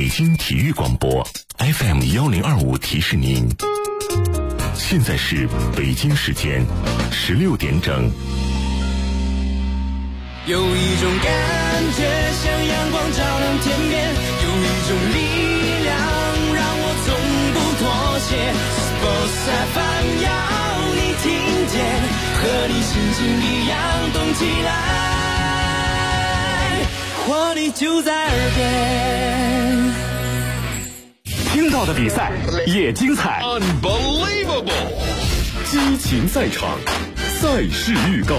北京体育广播 FM1025提示您，现在是北京时间16点整。 有一种感觉像阳光照亮天边，有一种力量让我从不妥协。Sports FM 要你听见，和你心情一样动起来，活力就在耳边。 听到的比赛也精彩 ，Unbelievable！ 激情赛场，赛事预告。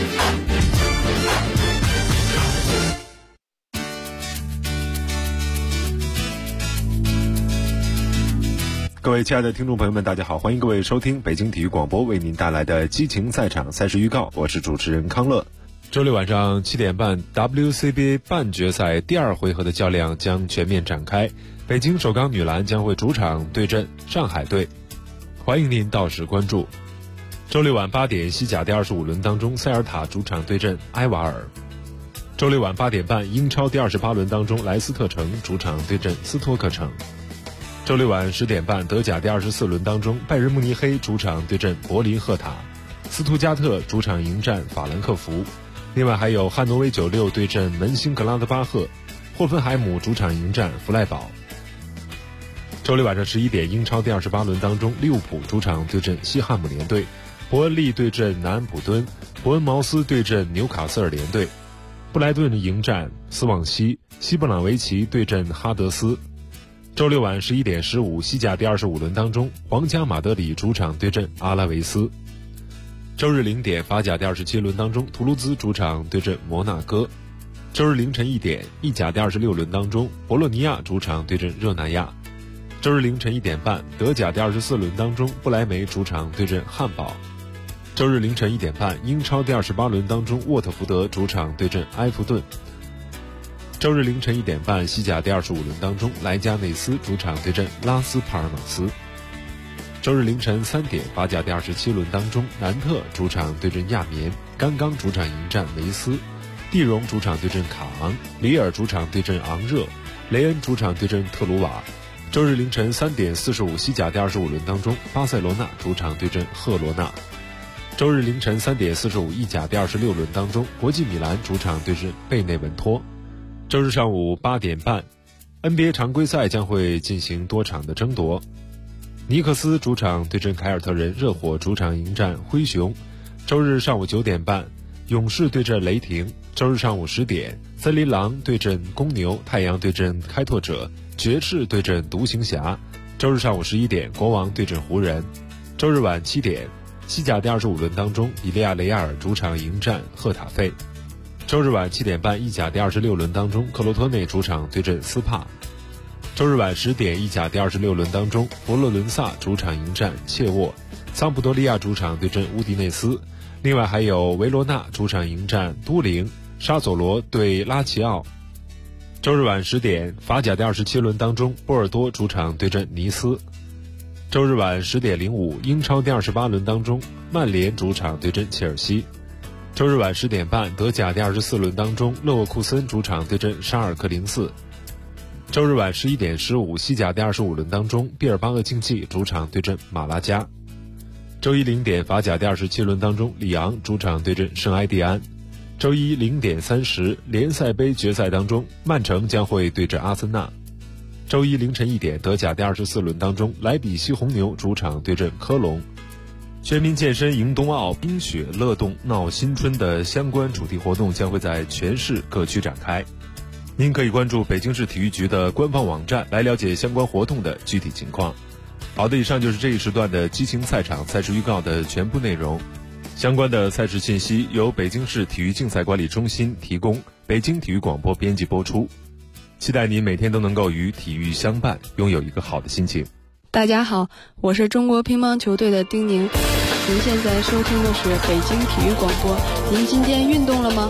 各位亲爱的听众朋友们，大家好，欢迎各位收听北京体育广播为您带来的激情赛场赛事预告，我是主持人康乐。 周六晚上7点半 WCBA 半决赛第2回合的较量将全面展开，北京首钢女篮将会主场对阵上海队，欢迎您到时关注。周六晚8点西甲第25轮当中，塞尔塔主场对阵埃瓦尔。周六晚8点半英超第28轮当中，莱斯特城主场对阵斯托克城。周六晚10点半德甲第24轮当中，拜仁慕尼黑主场对阵柏林赫塔，斯图加特主场迎战法兰克福。另外还有汉诺威96对阵门兴格拉德巴赫，霍芬海姆主场迎战弗赖堡。周六晚上11点英超第28轮当中，利物浦主场对阵西汉姆联队，伯恩利对阵南安普敦，伯恩茅斯对阵纽卡斯尔联队，布莱顿迎战斯旺西，西布朗维奇对阵哈德斯。周六晚11点15西甲第25轮当中，皇家马德里主场对阵阿拉维斯。周日0点法甲第27轮当中，图卢兹主场对阵摩纳哥。周日凌晨1点意甲第26轮当中，博洛尼亚主场对阵热那亚。周日凌晨1点半德甲第24轮当中，不莱梅主场对阵汉堡。周日凌晨1点半英超第28轮当中，沃特福德主场对阵埃弗顿。周日凌晨1点半西甲第25轮当中，莱加内斯主场对阵拉斯帕尔马斯。周日凌晨3点法甲第27轮当中，南特主场对阵亚眠，甘刚主场迎战梅斯，蒂荣主场对阵卡昂，里尔主场对阵昂热，雷恩主场对阵特鲁瓦。周日凌晨3点45西甲第25轮当中，巴塞罗那主场对阵赫罗纳。周日凌晨3点45意甲第26轮当中，国际米兰主场对阵贝内文托。周日上午8点半 NBA 常规赛将会进行多场的争夺，尼克斯主场对阵凯尔特人，热火主场迎战灰熊。周日上午9点半勇士对阵雷霆。周日上午10点森林狼对阵公牛，太阳对阵开拓者，爵士对阵独行侠。周日上午11点国王对阵湖人。周日晚7点西甲第25轮当中，比利亚雷亚尔主场迎战赫塔费。周日晚7点半意甲第26轮当中，克罗托内主场对阵斯帕。周日晚10点意甲第26轮当中，佛罗伦萨主场迎战切沃，桑普多利亚主场对阵乌迪内斯。另外还有维罗纳主场迎战都灵，沙佐罗对拉齐奥。周日晚10点法甲第27轮当中，波尔多主场对阵尼斯。周日晚10点05英超第28轮当中，曼联主场对阵切尔西。周日晚10点半德甲第24轮当中，勒沃库森主场对阵沙尔克04。周日晚11点15西甲第25轮当中，毕尔巴鄂竞技主场对阵马拉加。周一0点法甲第27轮当中，里昂主场对阵圣埃蒂安。周一0点30联赛杯决赛当中，曼城将会对阵阿森纳。周一凌晨1点德甲第24轮当中，莱比锡红牛主场对阵科隆。全民健身迎冬奥，冰雪乐冻闹新春的相关主题活动将会在全市各区展开。您可以关注北京市体育局的官方网站来了解相关活动的具体情况。好的，以上就是这一时段的激情赛场赛事预告的全部内容。相关的赛事信息由北京市体育竞赛管理中心提供，北京体育广播编辑播出。期待您每天都能够与体育相伴，拥有一个好的心情。 大家好，我是中国乒乓球队的丁宁。您现在收听的是北京体育广播。您今天运动了吗？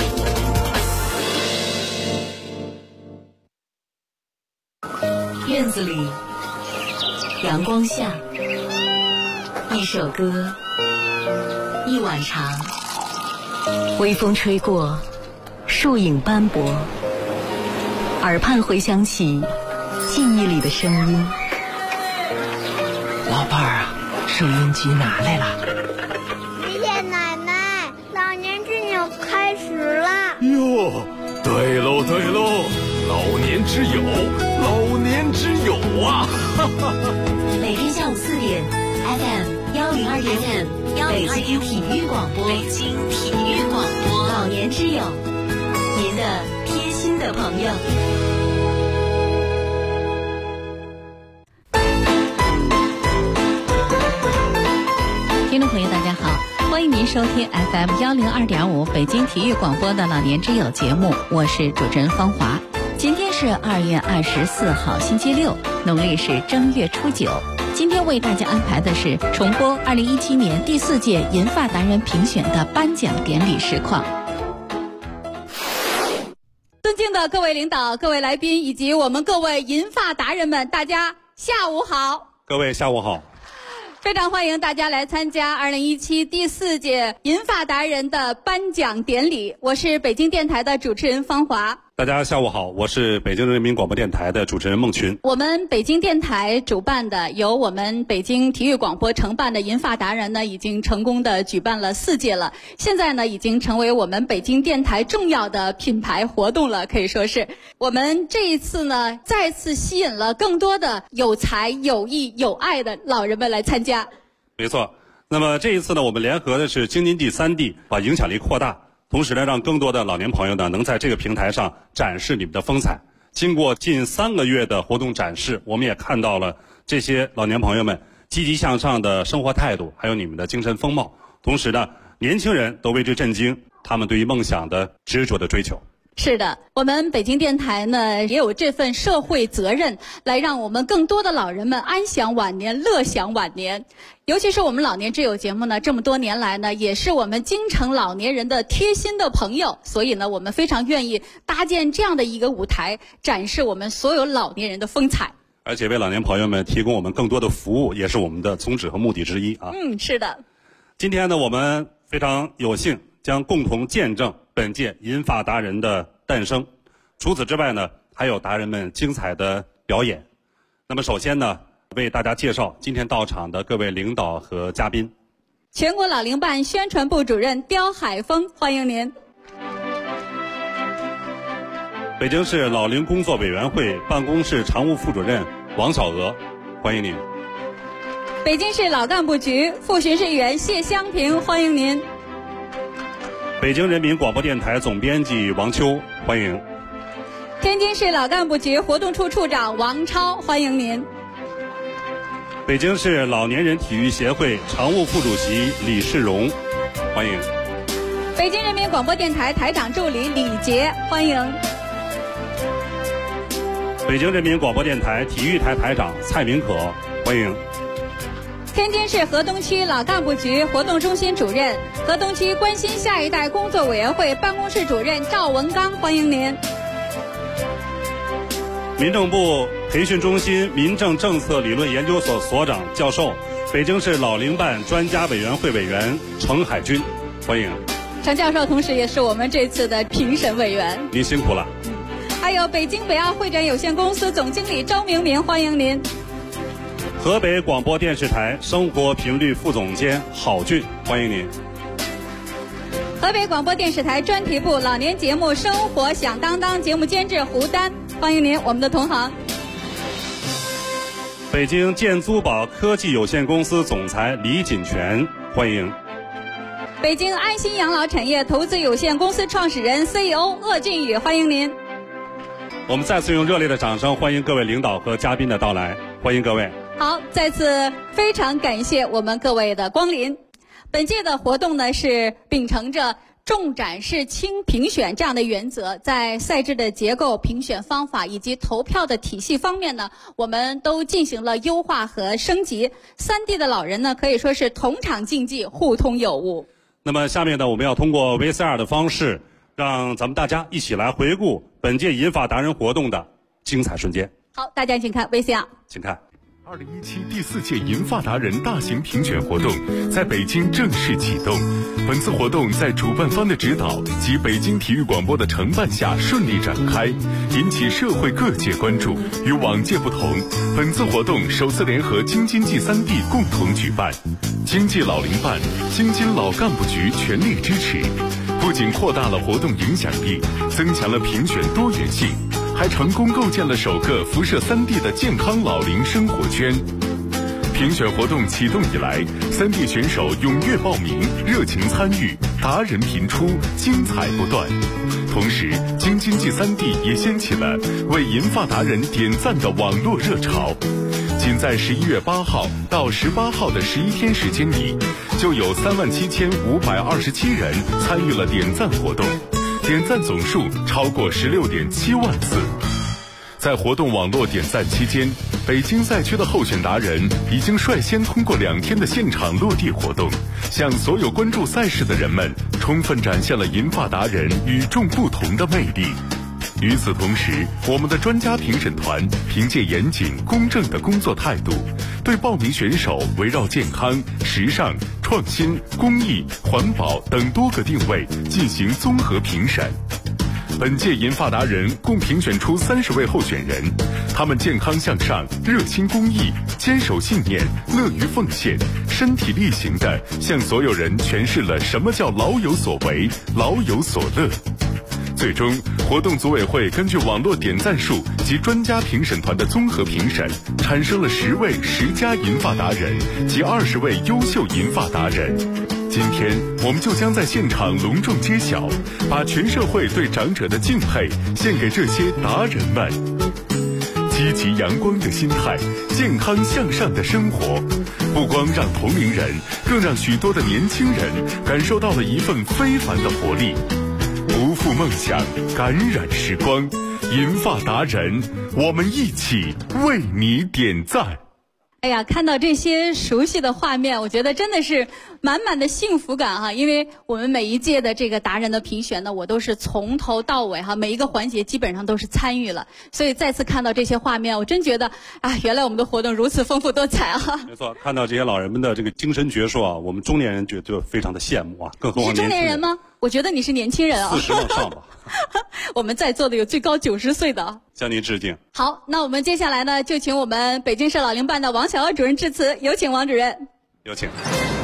院子里，阳光下，一首歌，一碗茶，微风吹过，树影斑驳，耳畔回响起记忆里的声音。 老伴儿啊，收音机拿来了。 爷爷奶奶，老年之友开始了。 哟，对喽对喽，老年之友，老年之友啊！ 每天下午4点 FM102.5，北京体育广播，北京体育广播，老年之友，您的贴心的朋友。 听众朋友，大家好，欢迎您收听 FM102.5北京体育广播的老年之友节目，我是主持人方华。今天是2月24号，星期六，农历是正月初9。今天为大家安排的是重播2017年第4届银发达人评选的颁奖典礼实况。 尊敬的各位领导、各位来宾以及我们各位银发达人们，大家下午好。 各位下午好。 非常欢迎大家来参加2017第4届银发达人的颁奖典礼。我是北京电台的主持人方华。 大家下午好，我是北京人民广播电台的主持人孟群。 我们北京电台主办的，由我们北京体育广播承办的银发达人呢，已经成功的举办了4届了。现在呢，已经成为我们北京电台重要的品牌活动了，可以说是我们这一次呢，再次吸引了更多的有才、有艺、有爱的老人们来参加。 没错，那么这一次呢，我们联合的是京津冀3地，把影响力扩大。同时呢，让更多的老年朋友呢，能在这个平台上展示你们的风采。经过近3个月的活动展示，我们也看到了这些老年朋友们积极向上的生活态度，还有你们的精神风貌。同时呢，年轻人都为之震惊，他们对于梦想的执着的追求。 是的，我们北京电台呢也有这份社会责任，来让我们更多的老人们安享晚年、乐享晚年。尤其是我们老年之友节目呢，这么多年来呢，也是我们京城老年人的贴心的朋友，所以呢，我们非常愿意搭建这样的一个舞台，展示我们所有老年人的风采。 而且为老年朋友们提供我们更多的服务，也是我们的宗旨和目的之一啊。 是的。 今天呢，我们非常有幸将共同见证本届银发达人的诞生。除此之外呢，还有达人们精彩的表演。那么首先呢，为大家介绍今天到场的各位领导和嘉宾。 全国老龄办宣传部主任刁海峰，欢迎您。 北京市老龄工作委员会办公室常务副主任王小娥，欢迎您。 北京市老干部局副巡视员谢香平，欢迎您。 北京人民广播电台总编辑王秋，欢迎。 天津市老干部局活动处处长王超，欢迎您。 北京市老年人体育协会常务副主席李世荣，欢迎。 北京人民广播电台台长助理李杰，欢迎。 北京人民广播电台体育台台长蔡明可，欢迎。 天津市河东区老干部局活动中心主任、河东区关心下一代工作委员会办公室主任赵文刚，欢迎您。 民政部培训中心民政政策理论研究所所长教授、北京市老龄办专家委员会委员程海军，欢迎。 程教授同时也是我们这次的评审委员， 您辛苦了。 还有北京北奥会展有限公司总经理周明明，欢迎您。 河北广播电视台生活频率副总监郝俊，欢迎您。 河北广播电视台专题部老年节目生活响当当节目监制胡丹，欢迎您，我们的同行。 北京建租宝科技有限公司总裁李锦全，欢迎。 北京安心养老产业投资有限公司创始人 CEO 鄂俊宇，欢迎您。 我们再次用热烈的掌声欢迎各位领导和嘉宾的到来，欢迎各位。 好，再次非常感谢我们各位的光临。本届的活动呢，是秉承着重展示轻评选这样的原则，在赛制的结构、评选方法以及投票的体系方面呢，我们都进行了优化和升级。3地的老人呢，可以说是同场竞技，互通有无。 那么下面呢，我们要通过 VCR 的方式，让咱们大家一起来回顾本届银发达人活动的精彩瞬间。 好，大家请看 VCR， 请看。 2017第4届银发达人大型评选活动在北京正式启动。本次活动在主办方的指导及北京体育广播的承办下顺利展开，引起社会各界关注。与往届不同，本次活动首次联合京津冀3地共同举办，经济老龄办、京津老干部局全力支持，不仅扩大了活动影响力，增强了评选多元性，还成功构建了首个辐射3地的健康老龄生活圈。评选活动启动以来，3地选手踊跃报名，热情参与，达人频出，精彩不断。同时，京津冀3地也掀起了为银发达人点赞的网络热潮。仅在11月8号到18号的11天时间里，就有37527人参与了点赞活动，点赞总数超过16.7万次。在活动网络点赞期间，北京赛区的候选达人已经率先通过2天的现场落地活动，向所有关注赛事的人们充分展现了银发达人与众不同的魅力。与此同时，我们的专家评审团凭借严谨公正的工作态度，对报名选手围绕健康、时尚、创新、公益、环保等多个定位进行综合评审。本届银发达人共评选出30位候选人，他们健康向上、热心公益、坚守信念、乐于奉献，身体力行地向所有人诠释了什么叫老有所为、老有所乐。最终，活动组委会根据网络点赞数及专家评审团的综合评审，产生了10位10佳银发达人及20位优秀银发达人。今天，我们就将在现场隆重揭晓，把全社会对长者的敬佩献给这些达人们。积极阳光的心态，健康向上的生活，不光让同龄人，更让许多的年轻人感受到了一份非凡的活力。不负梦想，感染时光，银发达人，我们一起为你点赞。 哎呀，看到这些熟悉的画面，我觉得真的是满满的幸福感哈！因为我们每一届的这个达人的评选呢，我都是从头到尾哈，每一个环节基本上都是参与了。所以再次看到这些画面，我真觉得啊，原来我们的活动如此丰富多彩啊！ 没错，看到这些老人们的这个精神矍铄啊，我们中年人觉得非常的羡慕啊，更何况你是中年人吗？我觉得你是年轻人啊 ，40往上吧。 我们在座的有最高90岁的， 向您致敬。 好，那我们接下来呢，就请我们北京市老龄办的王小娥主任致辞，有请王主任。 有请。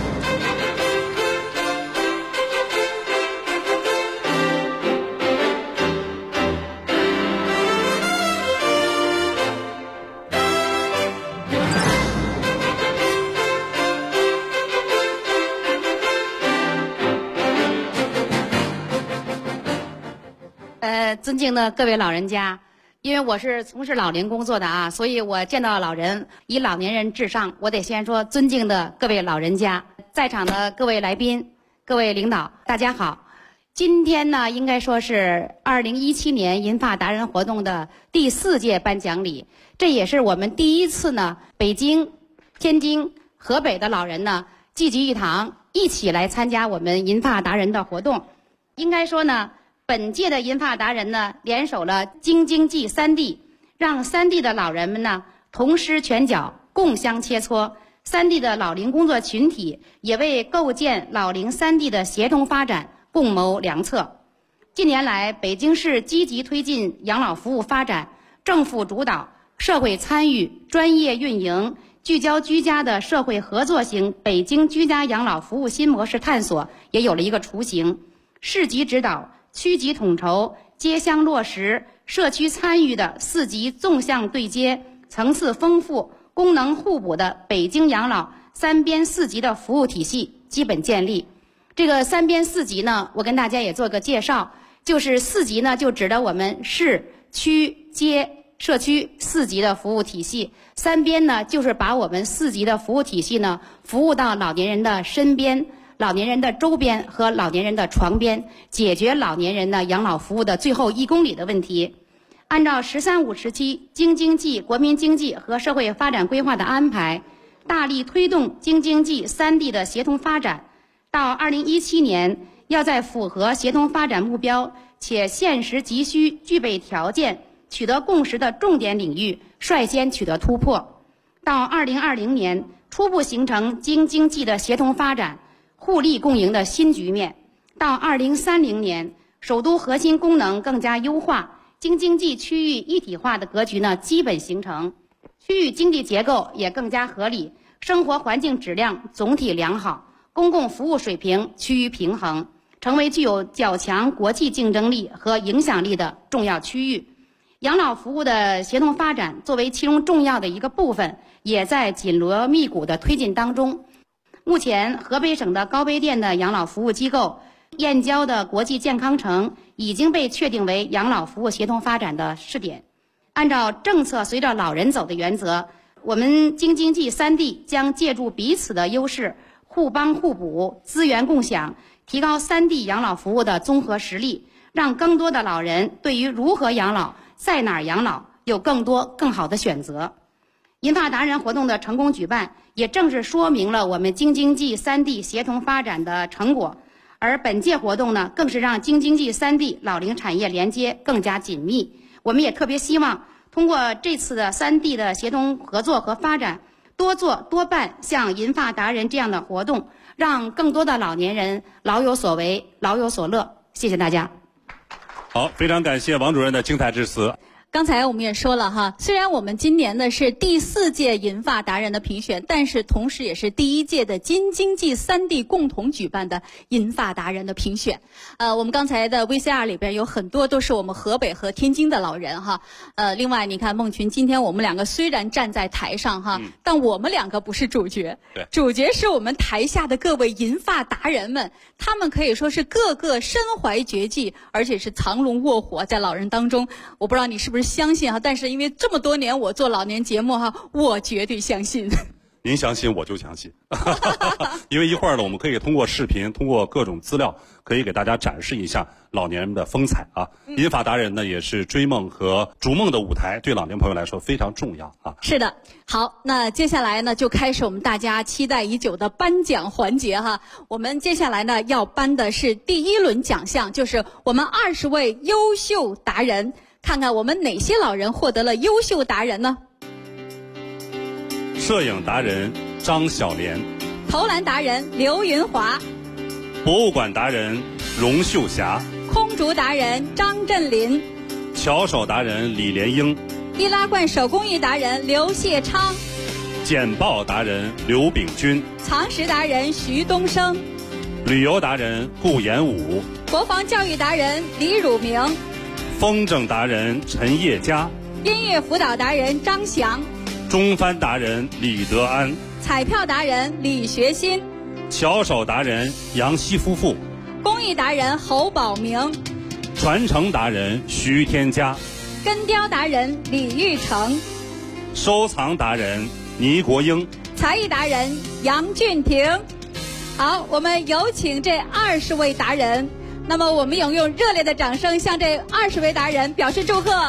尊敬的各位老人家，因为我是从事老龄工作的啊，所以我见到老人以老年人至上，我得先说尊敬的各位老人家，在场的各位来宾、各位领导，大家好。今天呢，应该说是2017年银发达人活动的第4届颁奖礼，这也是我们第一次呢，北京、天津、河北的老人呢聚集一堂，一起来参加我们银发达人的活动。应该说呢，本届的银发达人呢，联手了京津冀3地，让3地的老人们呢同施拳脚，共相切磋。3地的老龄工作群体也为构建老龄3地的协同发展共谋良策。近年来，北京市积极推进养老服务发展，政府主导、社会参与、专业运营，聚焦居家的社会合作型北京居家养老服务新模式探索也有了一个雏形。市级指导、区级统筹、街乡落实、社区参与的4级纵向对接、层次丰富、功能互补的北京养老3边4级的服务体系基本建立。这个3边4级呢，我跟大家也做个介绍，就是4级呢就指的我们市、区、街、社区4级的服务体系，3边呢就是把我们4级的服务体系呢服务到老年人的身边、老年人的周边和老年人的床边，解决老年人的养老服务的最后1公里的问题。按照“十三五”时期京津冀国民经济和社会发展规划的安排，大力推动京津冀3地的协同发展。到2017年，要在符合协同发展目标且现实急需具备条件、取得共识的重点领域率先取得突破。 到2020年初步形成京津冀的协同发展、互利共赢的新局面。到2030年，首都核心功能更加优化，京津冀区域一体化的格局呢基本形成，区域经济结构也更加合理，生活环境质量总体良好，公共服务水平趋于平衡，成为具有较强国际竞争力和影响力的重要区域。养老服务的协同发展作为其中重要的一个部分，也在紧锣密鼓的推进当中。目前，河北省的高碑店的养老服务机构、燕郊的国际健康城已经被确定为养老服务协同发展的试点。按照政策随着老人走的原则，我们京津冀3地将借助彼此的优势，互帮互补，资源共享，提高3地养老服务的综合实力，让更多的老人对于如何养老、在哪儿养老有更多更好的选择。银发达人活动的成功举办，也正是说明了我们京津冀3地协同发展的成果。而本届活动呢，更是让京津冀3地老龄产业连接更加紧密。我们也特别希望通过这次的3地的协同合作和发展，多做多办像银发达人这样的活动，让更多的老年人老有所为、老有所乐。谢谢大家。 好，非常感谢王主任的精彩致辞。 刚才我们也说了哈，虽然我们今年呢是第4届银发达人的评选，但是同时也是第1届的京津冀3地共同举办的银发达人的评选。我们刚才的 VCR 里边有很多都是我们河北和天津的老人哈。另外你看孟群，今天我们2个虽然站在台上哈，但我们2个不是主角，主角是我们台下的各位银发达人们，他们可以说是个个身怀绝技，而且是藏龙卧虎在老人当中。我不知道你是不是相信哈，但是因为这么多年我做老年节目哈，我绝对相信。 您相信我就相信，因为一会儿呢，我们可以通过视频，通过各种资料，可以给大家展示一下老年人的风采啊。银发达人呢，也是追梦和逐梦的舞台，对老年朋友来说非常重要啊。 是的，好，那接下来呢，就开始我们大家期待已久的颁奖环节哈。我们接下来呢，要颁的是第1轮奖项，就是我们20位优秀达人。看看我们哪些老人获得了优秀达人呢？ 摄影达人张小莲， 投篮达人刘云华， 博物馆达人荣秀霞， 空竹达人张振林， 巧手达人李莲英， 易拉罐手工艺达人刘谢昌， 简报达人刘炳军， 藏石达人徐东升， 旅游达人顾延武， 国防教育达人李汝明， 风筝达人陈叶佳， 音乐辅导达人张翔， 中翻达人李德安， 彩票达人李学新， 巧手达人杨希夫妇， 工艺达人侯宝明， 传承达人徐天佳， 根雕达人李玉成， 收藏达人倪国英， 才艺达人杨俊廷。好，我们有请这20位达人。那么我们用热烈的掌声向这20位达人表示祝贺。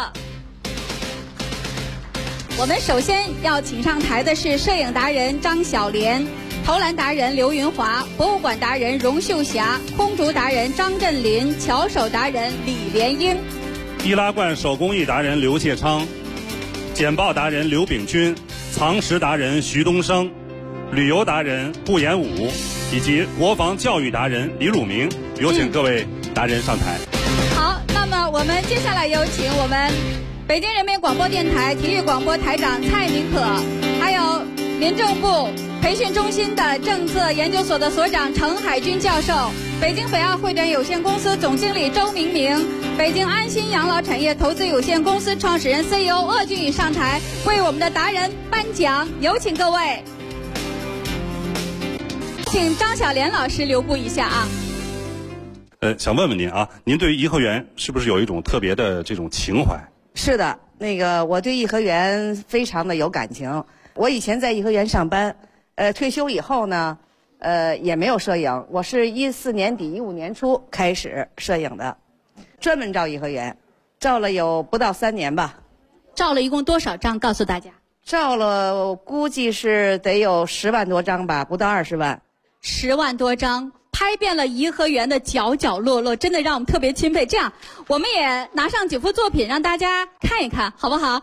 我们首先要请上台的是摄影达人张小莲，投篮达人刘云华，博物馆达人荣秀霞，空竹达人张振林，巧手达人李莲英， 易拉罐手工艺达人刘谢昌，简报达人刘炳军，藏石达人徐东升，旅游达人顾延武，以及国防教育达人李汝明。有请各位达人上台。 好，那么我们接下来有请我们北京人民广播电台体育广播台长蔡明可，还有民政部培训中心的政策研究所的所长程海军教授，北京北奥会展有限公司总经理周明明，北京安心养老产业投资有限公司创始人 CEO 鄂俊宇上台为我们的达人颁奖，有请各位。请张小莲老师留步一下啊。 想问问您啊，您对于颐和园是不是有一种特别的这种情怀？ 是的，我对颐和园非常的有感情。我以前在颐和园上班，退休以后呢，也没有摄影。我是14年底15年初开始摄影的，专门照颐和园，照了有不到3年吧。 照了一共多少张？告诉大家。 照了估计是得有10万多张吧，不到20万。 10万多张。拍遍了颐和园的角角落落，真的让我们特别钦佩。这样，我们也拿上几幅作品让大家看一看，好不好？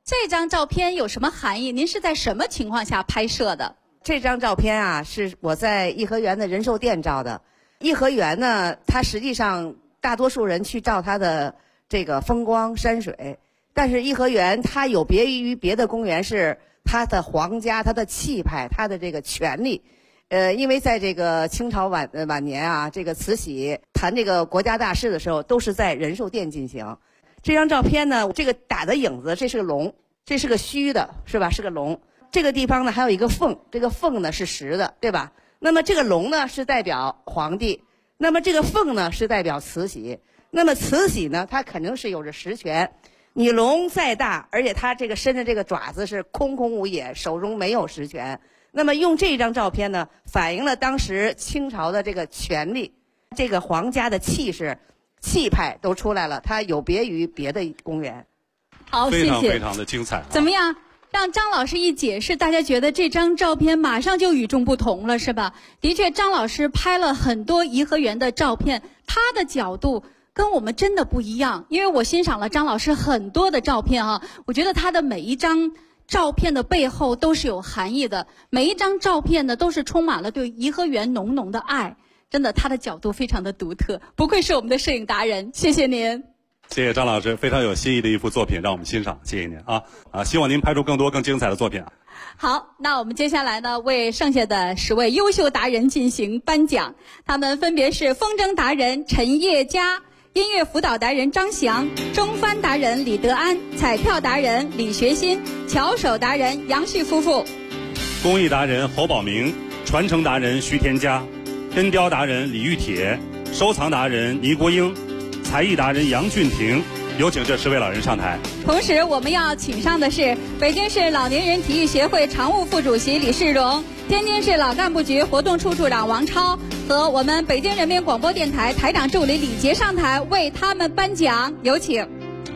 这张照片有什么含义？您是在什么情况下拍摄的？ 这张照片啊，是我在颐和园的人寿店照的。颐和园呢，它实际上大多数人去照它的这个风光山水，但是颐和园它有别于别的公园，是它的皇家、它的气派、它的这个权力。因为在这个清朝晚年啊，这个慈禧谈这个国家大事的时候，都是在仁寿殿进行。这张照片呢，这个打的影子，这是个龙，这是个虚的，是吧？是个龙。这个地方呢，还有一个凤，这个凤呢是实的，对吧？那么这个龙呢是代表皇帝，那么这个凤呢是代表慈禧。那么慈禧呢，她肯定是有着实权。你龙再大，而且它这个伸的这个爪子是空空无野，手中没有实权。那么用这张照片呢，反映了当时清朝的这个权力，这个皇家的气势、气派都出来了，它有别于别的公园。 好，谢谢。 非常非常的精彩。 怎么样？让张老师一解释，大家觉得这张照片马上就与众不同了，是吧？的确，张老师拍了很多颐和园的照片，他的角度跟我们真的不一样。因为我欣赏了张老师很多的照片啊，我觉得他的每一张照片的背后都是有含义的，每一张照片呢都是充满了对颐和园浓浓的爱。真的，他的角度非常的独特，不愧是我们的摄影达人。谢谢您。 谢谢张老师，非常有新意的一幅作品，让我们欣赏。谢谢您啊！希望您拍出更多更精彩的作品。 好，那我们接下来呢，为剩下的10位优秀达人进行颁奖。他们分别是风筝达人陈叶佳、音乐辅导达人张翔、中翻达人李德安、彩票达人李学新、巧手达人杨旭夫妇、 公益达人侯宝明、传承达人徐田佳、根雕达人李玉铁、收藏达人倪国英、才艺达人杨俊廷。有请这10位老人上台。 同时，我们要请上的是北京市老年人体育协会常务副主席李世荣、天津市老干部局活动处处长王超和我们北京人民广播电台台长助理李杰上台为他们颁奖。有请。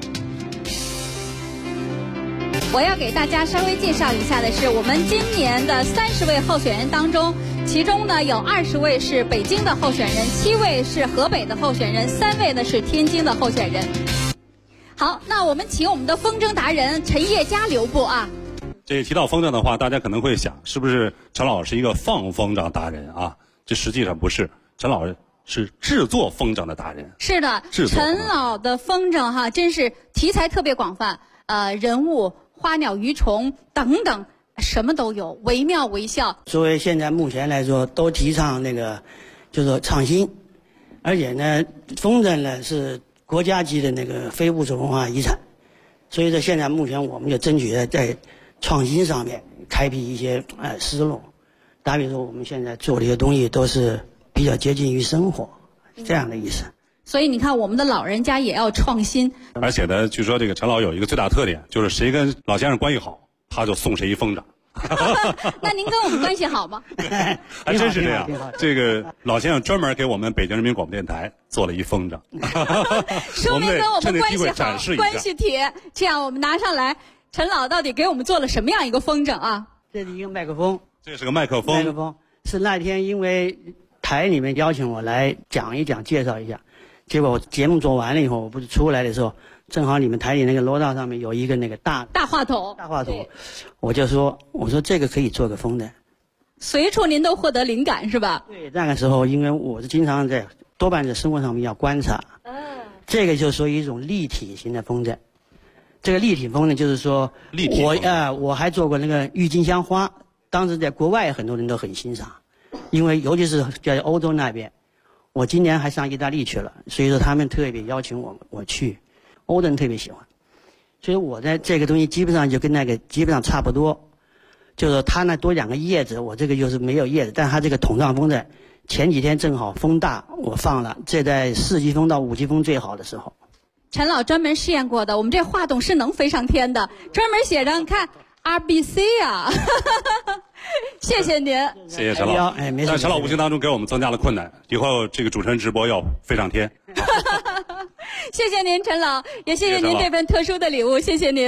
我要给大家稍微介绍一下的是，我们今年的30位候选人当中，其中呢有20位是北京的候选人，7位是河北的候选人，3位呢是天津的候选人。好，那我们请我们的风筝达人陈叶佳留步啊。 这提到风筝的话，大家可能会想，是不是陈老师是一个放风筝达人啊？这实际上不是，陈老师是制作风筝的达人。 是的，陈老的风筝哈，真是题材特别广泛，人物、花鸟鱼虫等等，什么都有，惟妙惟肖。 作为现在目前来说，都提倡那个，就是说创新，而且呢，风筝呢是国家级的那个非物质文化遗产，所以说现在目前我们就争取在创新上面开辟一些思路。打比说，我们现在做的一些东西都是比较接近于生活，这样的意思。 所以你看，我们的老人家也要创新。 而且呢，据说这个陈老有一个最大特点，就是谁跟老先生关系好，他就送谁一风筝。 那您跟我们关系好吗？ 还真是这样。这个老先生专门给我们北京人民广播电台做了一风筝， 说明跟我们关系好，关系铁。这样我们拿上来，陈老到底给我们做了什么样一个风筝啊？ 这是一个麦克风。 这是个麦克风。 麦克风是那天因为台里面邀请我来讲一讲，介绍一下。结果我节目做完了以后，我不是出来的时候，正好你们台里那个楼道上面有一个那个大话筒， 我说这个可以做个风筝。 随处您都获得灵感是吧？ 对，那个时候因为我是经常多半在生活上面要观察，这个就属于一种立体型的风筝。这个立体风筝就是说，我还做过那个郁金香花，当时在国外很多人都很欣赏，因为尤其是在欧洲那边。我今年还上意大利去了，所以说他们特别邀请我去，欧洲人特别喜欢，所以我在这个东西基本上就跟那个基本上差不多，就是他那多2个叶子，我这个就是没有叶子，但他这个筒状风筝前几天正好风大，我放了，这在4级风到5级风最好的时候。 陈老专门试验过的，我们这话筒是能飞上天的，专门写着你看 RBC 啊。谢谢您， 谢谢陈老。但陈老无形当中给我们增加了困难，以后这个主持人直播要飞上天。 谢谢您，陈老，也谢谢您这份特殊的礼物，谢谢您。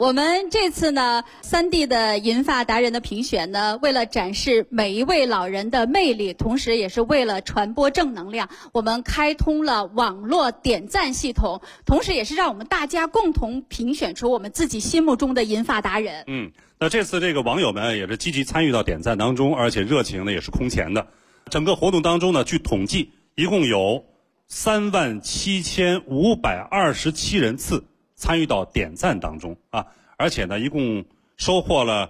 我们这次呢，3地的银发达人的评选呢，为了展示每一位老人的魅力，同时也是为了传播正能量，我们开通了网络点赞系统，同时也是让我们大家共同评选出我们自己心目中的银发达人。 那这次这个网友们也是积极参与到点赞当中，而且热情呢也是空前的。整个活动当中呢，据统计，一共有37527人次参与到点赞当中啊，而且呢，一共收获了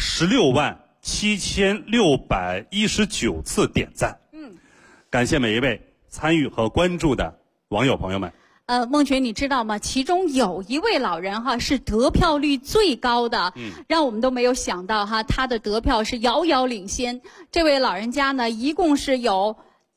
167619次点赞。感谢每一位参与和关注的网友朋友们。 孟群，你知道吗？其中有一位老人哈是得票率最高的，让我们都没有想到哈，他的得票是遥遥领先。这位老人家呢，一共是有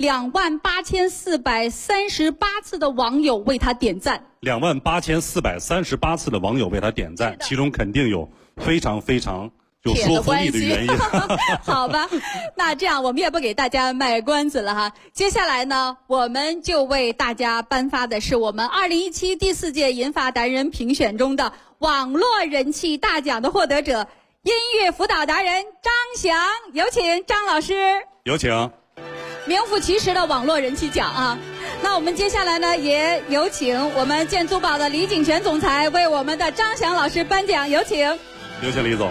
28438次的网友为他点赞。28438 次的网友为他点赞，其中肯定有非常有说服力的原因。 好吧，那这样我们也不给大家卖关子了哈。接下来呢，我们就为大家颁发的是我们2017第4届银发达人评选中的网络人气大奖的获得者——音乐辅导达人张翔。有请张老师。 有请。 名副其实的网络人气奖啊！那我们接下来呢，也有请我们建租宝的李景全总裁为我们的张翔老师颁奖。有请。 有请李总。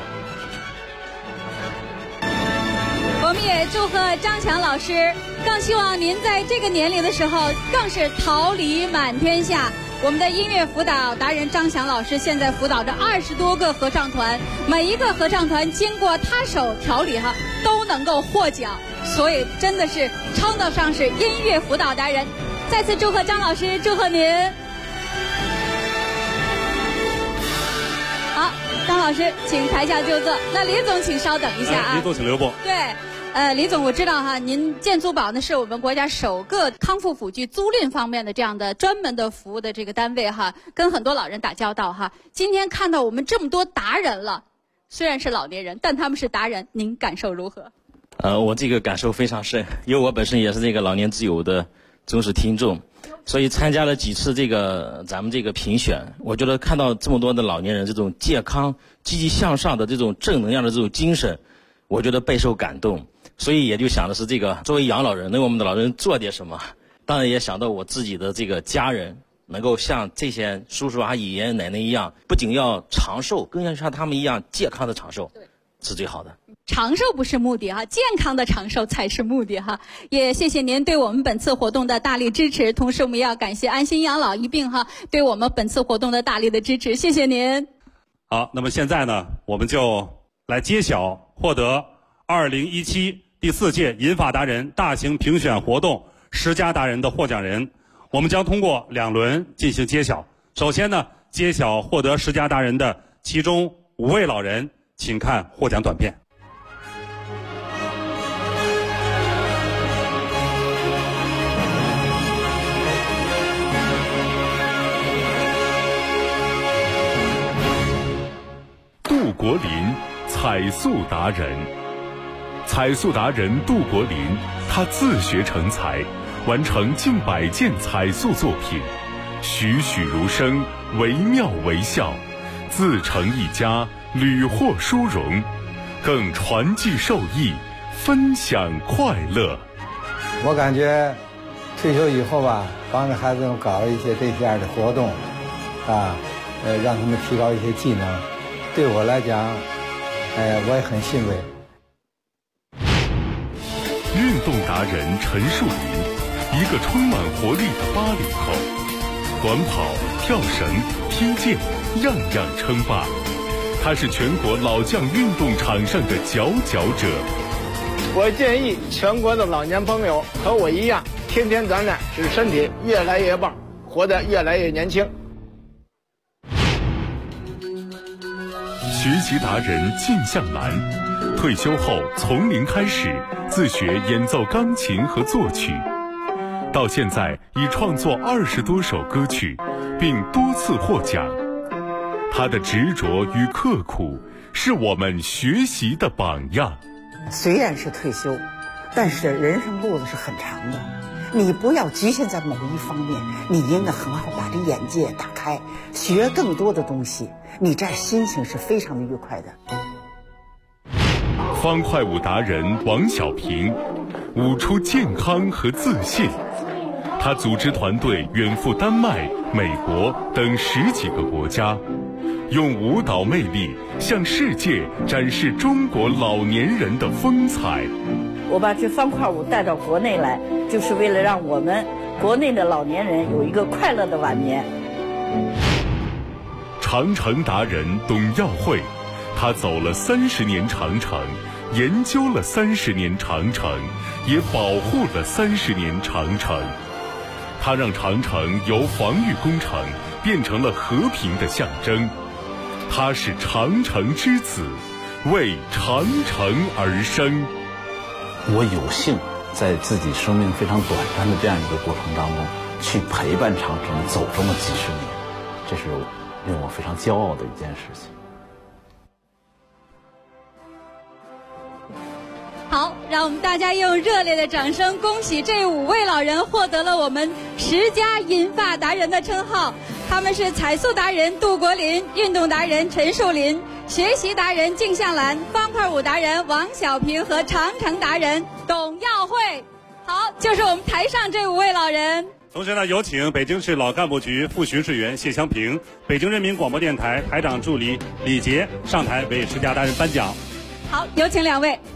我们也祝贺张强老师，更希望您在这个年龄的时候更是桃李满天下。我们的音乐辅导达人张翔老师现在辅导着20多个合唱团，每一个合唱团经过他手调理哈，都能够获奖，所以真的是称得上是音乐辅导达人。再次祝贺张老师，祝贺您。好，张老师请台下就坐。那李总请稍等一下啊。 李总请留步。 对。李总，我知道哈，您建租宝呢是我们国家首个康复辅具租赁方面的这样的专门的服务的这个单位哈，跟很多老人打交道哈。今天看到我们这么多达人了，虽然是老年人，但他们是达人，您感受如何？ 我这个感受非常深，因为我本身也是这个老年之友的忠实听众，所以参加了几次咱们这个评选，我觉得看到这么多的老年人这种健康、积极向上的这种正能量的这种精神，我觉得备受感动。所以也就想的是作为养老人，能为我们的老人做点什么。当然也想到我自己的这个家人能够像这些叔叔阿姨、爷爷奶奶一样，不仅要长寿，更要像他们一样健康的长寿，是最好的。 长寿不是目的哈，健康的长寿才是目的哈。也谢谢您对我们本次活动的大力支持，同时我们也要感谢安心养老一病哈对我们本次活动的大力的支持，谢谢您。 好，那么现在呢，我们就来揭晓获得2017第4届银发达人大型评选活动10佳达人的获奖人，我们将通过2轮进行揭晓。首先呢，揭晓获得10佳达人的其中5位老人，请看获奖短片。 杜国林，彩塑达人。彩塑达人杜国林，他自学成才，完成近100件彩塑作品，栩栩如生，惟妙惟肖，自成一家，屡获殊荣，更传递授意，分享快乐。 我感觉退休以后吧，帮着孩子们搞一些这样的活动，让他们提高一些技能，对我来讲，我也很欣慰。 运动达人陈树林，一个充满活力的80后，短跑、跳绳、踢毽，样样称霸。他是全国老将运动场上的佼佼者。 我建议全国的老年朋友和我一样，天天锻炼，使身体越来越棒，活得越来越年轻。 学习达人靳向兰，退休后从零开始自学演奏钢琴和作曲，到现在已创作20多首歌曲，并多次获奖。他的执着与刻苦是我们学习的榜样。 虽然是退休，但是人生路子是很长的， 你不要局限在某一方面，你应该很好把这眼界打开，学更多的东西，你这样心情是非常的愉快的。 方块舞达人王小平舞出健康和自信，他组织团队远赴丹麦、美国等10几个国家，用舞蹈魅力向世界展示中国老年人的风采。 我把这方块舞带到国内来，就是为了让我们国内的老年人有一个快乐的晚年。 长城达人董耀慧，他走了30年长城，研究了30年长城，也保护了30年长城。他让长城由防御工程变成了和平的象征。他是长城之子，为长城而生。 我有幸在自己生命非常短暂的这样一个过程当中，去陪伴长城走这么几十年，这是令我非常骄傲的一件事情。 好，让我们大家用热烈的掌声恭喜这5位老人获得了我们10佳银发达人的称号。他们是彩塑达人杜国林、运动达人陈树林、学习达人靳向兰、方块舞达人王小平和长城达人董耀慧。好，就是我们台上这5位老人。 同时呢，有请北京市老干部局副巡视员谢香平、北京人民广播电台台长助理李杰上台为10佳达人颁奖。 好，有请2位。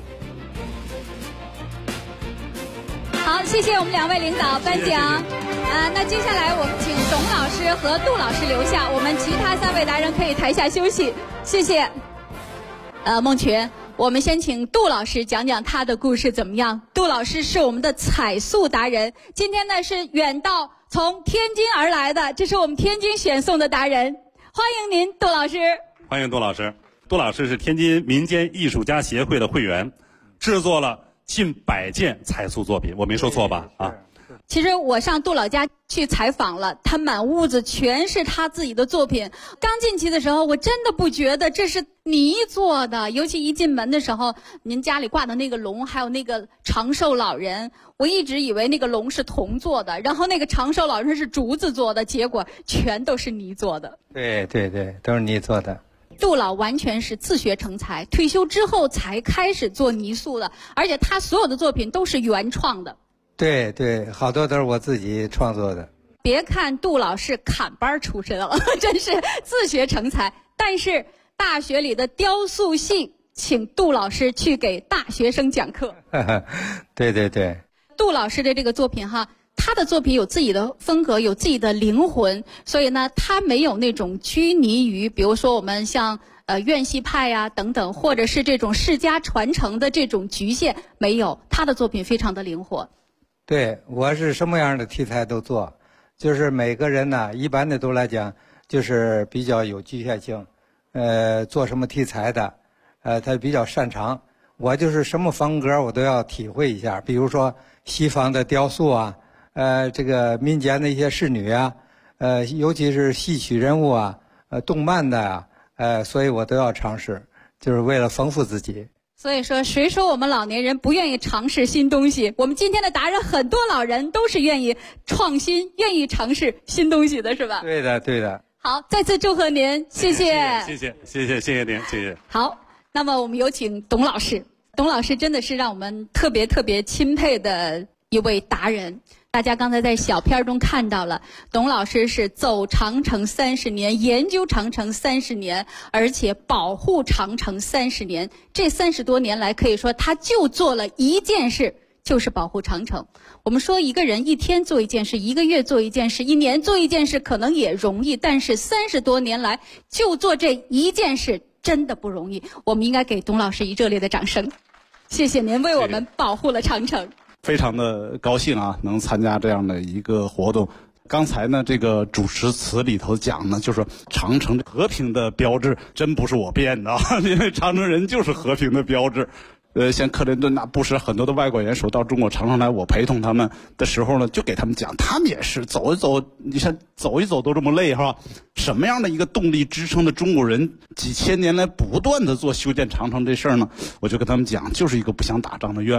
好，谢谢我们2位领导颁奖。那接下来我们请董老师和杜老师留下，我们其他3位达人可以台下休息。谢谢。孟群，我们先请杜老师讲讲他的故事怎么样？杜老师是我们的彩塑达人，今天呢是远道从天津而来的，这是我们天津选送的达人，欢迎您，杜老师。 欢迎杜老师。杜老师是天津民间艺术家协会的会员，制作了近100件彩塑作品，我没说错吧？啊。 其实我上杜老家去采访了，他满屋子全是他自己的作品。刚进去的时候，我真的不觉得这是泥做的，尤其一进门的时候，您家里挂的那个龙，还有那个长寿老人，我一直以为那个龙是铜做的，然后那个长寿老人是竹子做的，结果全都是泥做的。 对对对，都是泥做的。 杜老完全是自学成才，退休之后才开始做泥塑的，而且他所有的作品都是原创的。 对对，好多都是我自己创作的。 别看杜老是砍班出身了，真是自学成才。但是大学里的雕塑系请杜老师去给大学生讲课。 对对对。 杜老师的这个作品哈，他的作品有自己的风格，有自己的灵魂，所以呢，他没有那种拘泥于，比如说我们像院系派呀等等，或者是这种世家传承的这种局限，没有。他的作品非常的灵活。 对，我是什么样的题材都做，就是每个人呢，一般的都来讲，就是比较有局限性，做什么题材的，他比较擅长。我就是什么风格我都要体会一下，比如说西方的雕塑啊，这个民间的一些仕女啊，尤其是戏曲人物啊，动漫的啊，所以我都要尝试，就是为了丰富自己。 所以说，谁说我们老年人不愿意尝试新东西？我们今天的达人，很多老人都是愿意创新、愿意尝试新东西的，是吧？ 对的，对的。 好，再次祝贺您，谢谢。 谢谢，谢谢，谢谢您，谢谢。 好，那么我们有请董老师。董老师真的是让我们特别特别钦佩的一位达人。大家刚才在小片中看到了，董老师是走长城30年，研究长城30年，而且保护长城30年。这30多年来，可以说他就做了一件事，就是保护长城。我们说一个人一天做一件事，1个月做一件事，1年做一件事，可能也容易，但是30多年来就做这一件事，真的不容易。我们应该给董老师以热烈的掌声。谢谢您为我们保护了长城。 非常的高兴啊，能参加这样的一个活动。刚才呢，这个主持词里头讲呢，就是长城和平的标志，真不是我编的啊，因为长城人就是和平的标志。像克林顿呐、布什很多的外国元首到中国长城来，我陪同他们的时候呢，就给他们讲，他们也是走一走，你看走一走都这么累哈，什么样的一个动力支撑的中国人几千年来不断的做修建长城这事儿呢？我就跟他们讲，就是一个不想打仗的愿望。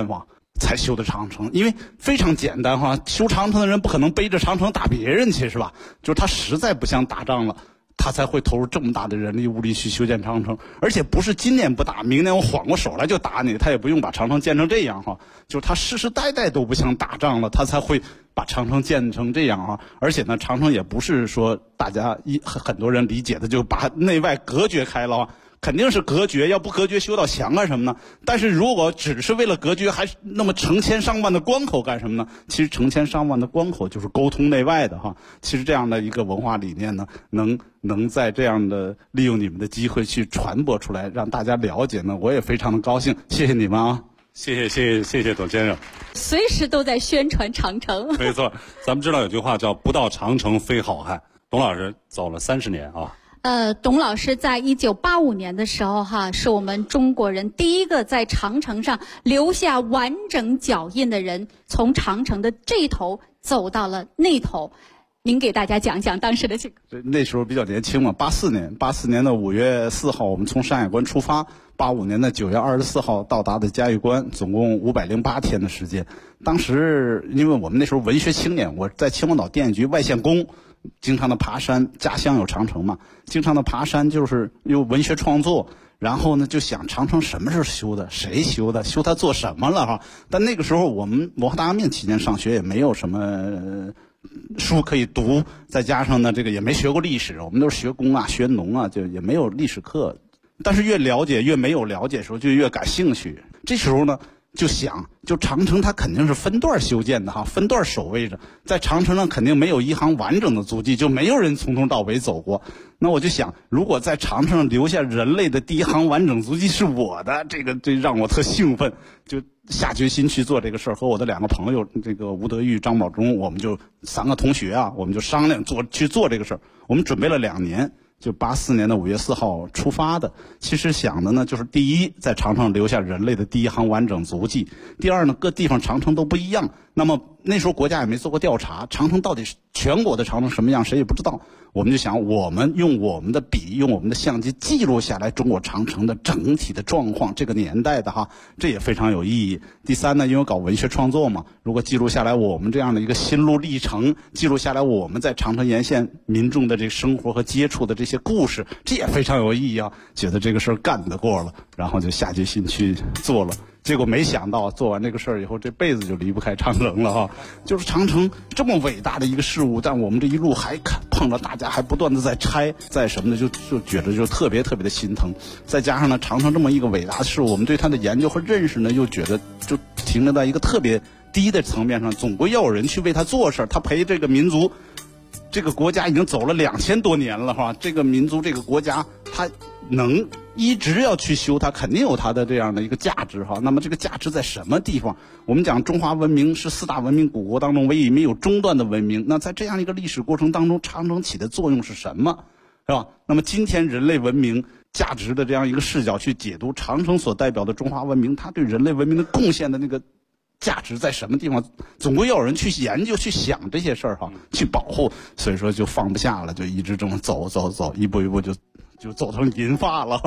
才修的长城，因为非常简单哈，修长城的人不可能背着长城打别人去，是吧？就是他实在不想打仗了，他才会投入这么大的人力物力去修建长城，而且不是今年不打，明年我缓过手来就打你，他也不用把长城建成这样哈，就是他世世代代都不想打仗了，他才会把长城建成这样啊。而且呢，长城也不是说大家很多人理解的就把内外隔绝开了啊。肯定是隔绝，要不隔绝修道墙干什么呢？但是如果只是为了隔绝，还那么成千上万的关口干什么呢？其实成千上万的关口就是沟通内外的哈。其实这样的一个文化理念呢，能在这样的利用你们的机会去传播出来，让大家了解呢，我也非常的高兴。谢谢你们啊！ 谢谢董先生， 随时都在宣传长城。 没错，咱们知道有句话叫“不到长城非好汉”。董老师走了30年啊。 董老师在1985年的时候是我们中国人第一个在长城上留下完整脚印的人，从长城的这头走到了那头。您给大家讲讲当时的情况。 那时候比较年轻嘛，84年的5月4号我们从山海关出发，85年的9月24号到达的嘉峪关，总共508天的时间。当时因为我们那时候文学青年，我在青茂岛电影局外线工，经常的爬山，家乡有长城嘛，经常的爬山就是有文学创作，然后呢就想长城什么时候修的，谁修的，修它做什么了哈。但那个时候我们文化大革命期间上学也没有什么书可以读，再加上呢这个也没学过历史，我们都是学工啊学农啊，就也没有历史课。但是越了解越没有了解的时候就越感兴趣。这时候呢就想，就长城它肯定是分段修建的哈，分段守卫着，在长城上肯定没有一行完整的足迹，就没有人从头到尾走过。那我就想，如果在长城上留下人类的第一行完整足迹是我的，这让我特兴奋，就下决心去做这个事儿。和我的2个朋友，这个吴德玉、张宝忠，我们就3个同学啊，我们就商量去做这个事儿。我们准备了2年。就84年的5月4号出发的，其实想的呢，就是第一，在长城留下人类的第一行完整足迹；第二呢，各地方长城都不一样。那么那时候国家也没做过调查，长城到底是全国的长城什么样，谁也不知道。我们就想，我们用我们的笔，用我们的相机记录下来中国长城的整体的状况，这个年代的哈，这也非常有意义。第三呢，因为搞文学创作嘛，如果记录下来我们这样的一个心路历程，记录下来我们在长城沿线民众的这个生活和接触的这些故事，这也非常有意义啊。觉得这个事儿干得过了，然后就下决心去做了。结果没想到做完这个事儿以后，这辈子就离不开长城了哈。就是长城这么伟大的一个事物，但我们这一路还碰着大家还不断的在拆，在什么呢？就觉得就特别特别的心疼。再加上呢，长城这么一个伟大的事物，我们对它的研究和认识呢，又觉得就停留在一个特别低的层面上。总归要有人去为它做事儿，他陪这个民族。这个国家已经走了2000多年了哈，这个民族这个国家它能一直要去修，它肯定有它的这样的一个价值哈。那么这个价值在什么地方？我们讲中华文明是4大文明古国当中唯一没有中断的文明，那在这样一个历史过程当中，长城起的作用是什么？是吧？那么今天人类文明价值的这样一个视角去解读长城所代表的中华文明，它对人类文明的贡献的那个价值在什么地方？总归要有人去研究、去想这些事儿哈，去保护。所以说就放不下了，就一直这么走，一步一步就走成银发了。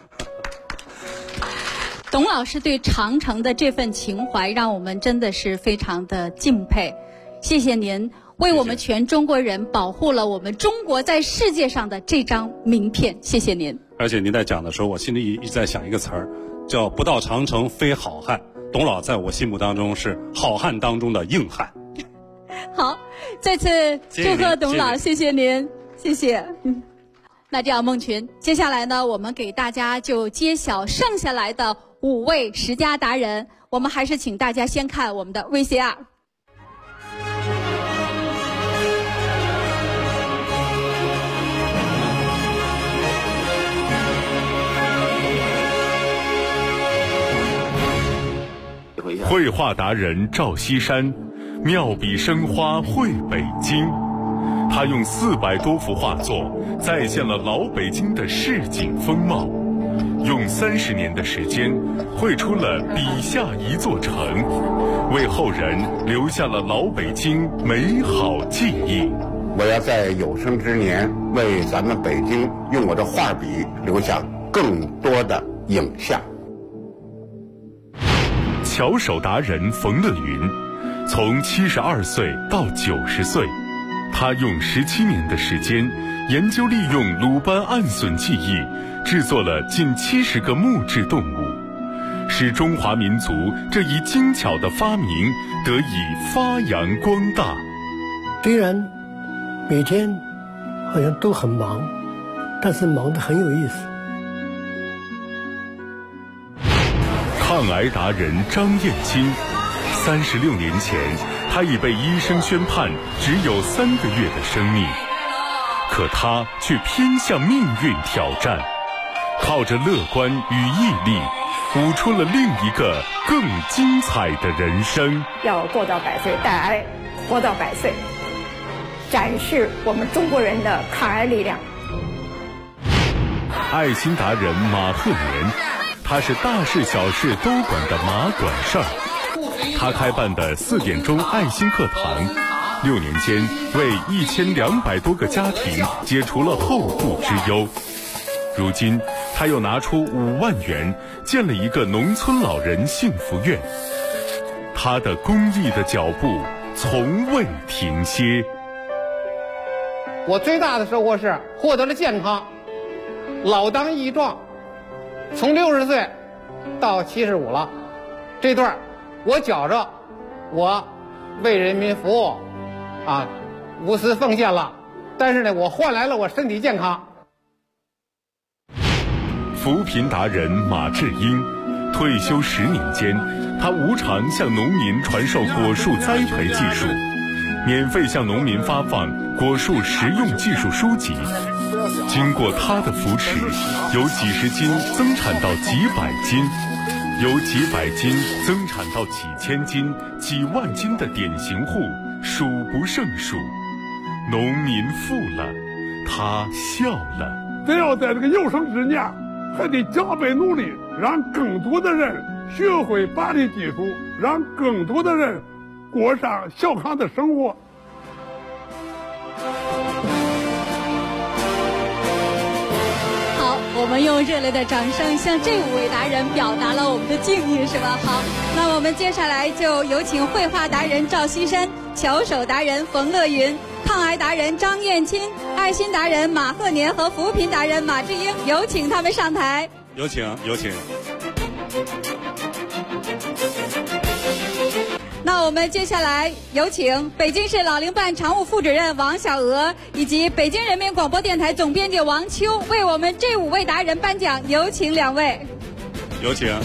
董老师对长城的这份情怀，让我们真的是非常的敬佩。谢谢您为我们全中国人保护了我们中国在世界上的这张名片。谢谢您。 而且您在讲的时候，我心里一直在想一个词儿，叫“不到长城非好汉”。董老在我心目当中是好汉当中的硬汉。 好，再次祝贺董老，谢谢您，谢谢。那这样，孟群，接下来呢，我们给大家就揭晓剩下来的5位10佳达人。我们还是请大家先看我们的 VCR。 绘画达人赵锡山，妙笔生花绘北京。他用400多幅画作再现了老北京的市井风貌，用30年的时间绘出了笔下一座城，为后人留下了老北京美好记忆。 我要在有生之年为咱们北京用我的画笔留下更多的影像。 巧手达人冯乐云，从72岁到90岁，他用17年的时间研究利用鲁班暗损技艺，制作了近70个木质动物，使中华民族这一精巧的发明得以发扬光大。 虽然每天好像都很忙，但是忙得很有意思。 抗癌达人张燕青，36年前，他已被医生宣判只有3个月的生命，可他却偏向命运挑战，靠着乐观与毅力，舞出了另一个更精彩的人生。 要过到100岁，带癌活到100岁，展示我们中国人的抗癌力量。 爱心达人马鹤年，他是大事小事都管的马管事儿。他开办的4点钟爱心课堂，6年间为1200多个家庭解除了后顾之忧。如今他又拿出5万元建了一个农村老人幸福院。他的公益的脚步从未停歇。 我最大的收获是获得了健康，老当益壮，从60岁到75了，这段我觉着我为人民服务啊，无私奉献了，但是呢，我换来了我身体健康。 扶贫达人马志英，退休10年间，他无偿向农民传授果树栽培技术，免费向农民发放果树实用技术书籍。经过他的扶持，由几十斤增产到几百斤，由几百斤增产到几千斤、几万斤的典型户数不胜数。农民富了，他笑了。 只要在这个有生之年，还得加倍努力，让更多的人学会把力技术，让更多的人过上小康的生活。 好，我们用热烈的掌声向这5位达人表达了我们的敬意，是吧？好，那我们接下来就有请绘画达人赵锡山、巧手达人冯乐云、抗癌达人张燕青、爱心达人马鹤年和扶贫达人马志英，有请他们上台。 有请，有请。 那我们接下来有请北京市老龄办常务副主任王小娥以及北京人民广播电台总编辑王秋为我们这5位达人颁奖，有请2位。 有请。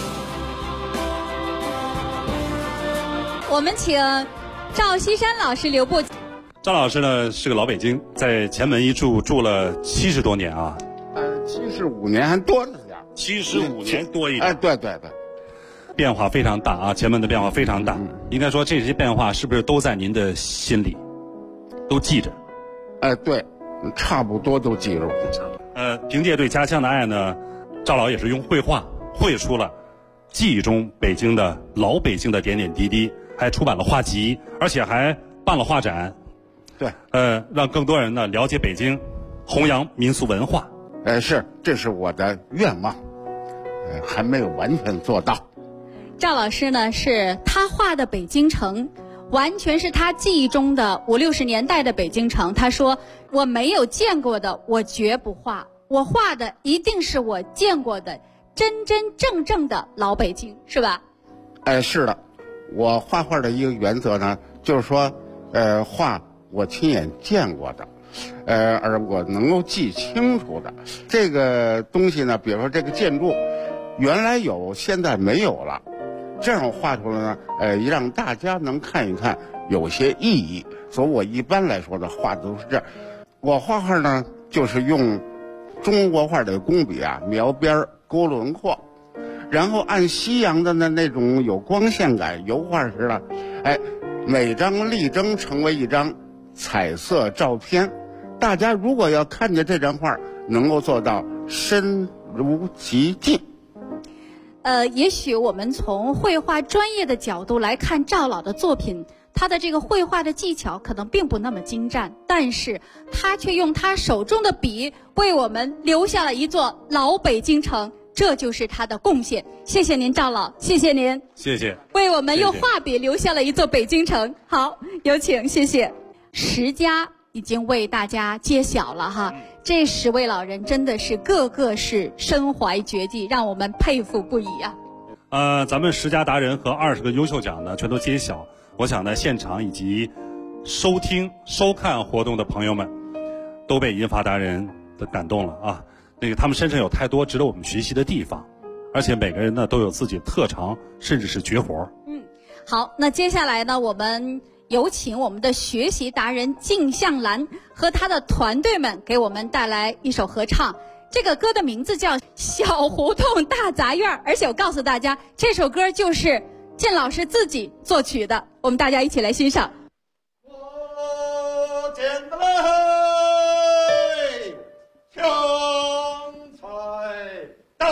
我们请赵锡山老师留步。 赵老师呢是个老北京，在前门一住了70多年啊。 75年还多了点 ，75年多一点。 哎，对对对， 变化非常大啊，前门的变化非常大。应该说这些变化是不是都在您的心里，都记着？ 哎，对，差不多都记住。 凭借对家乡的爱呢，赵老也是用绘画绘出了记忆中北京的老北京的点点滴滴，还出版了画集，而且还办了画展。 对， 让更多人呢了解北京，弘扬民俗文化。 是，这是我的愿望，还没有完全做到。 赵老师呢，是他画的北京城，完全是他记忆中的50、60年代的北京城。他说：“我没有见过的，我绝不画，我画的一定是我见过的，真真正正的老北京，是吧？” 是的，我画画的一个原则呢，就是说，画我亲眼见过的。而我能够记清楚的这个东西呢，比如说这个建筑，原来有，现在没有了，这样画出来呢，让大家能看一看，有些意义。所以我一般来说的画的都是这样。我画画呢，就是用中国画的工笔啊，描边勾轮廓，然后按西洋的那种有光线感油画似的，每张力争成为一张彩色照片。大家如果要看见这张画，能够做到身如其境。 也许我们从绘画专业的角度来看赵老的作品，他的这个绘画的技巧可能并不那么精湛，但是他却用他手中的笔为我们留下了一座老北京城， 这就是他的贡献。谢谢您，赵老，谢谢您， 谢谢， 为我们用画笔留下了一座北京城。好，有请，谢谢。10家已经为大家揭晓了哈，这10位老人真的是个个是身怀绝技，让我们佩服不已啊。 咱们10家达人和20个优秀奖呢全都揭晓，我想呢现场以及收听收看活动的朋友们都被银发达人的感动了啊。他们身上有太多值得我们学习的地方，而且每个人呢都有自己的特长，甚至是绝活。 好，那接下来呢，我们有请我们的学习达人靳向兰和他的团队们给我们带来一首合唱。这个歌的名字叫《小胡同大杂院》，而且我告诉大家，这首歌就是靳老师自己作曲的，我们大家一起来欣赏。 我见得来香菜到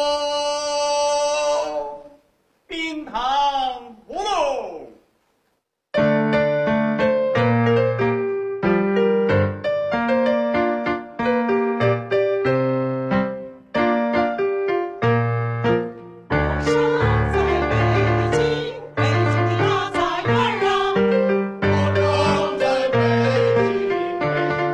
冰糖胡同。 我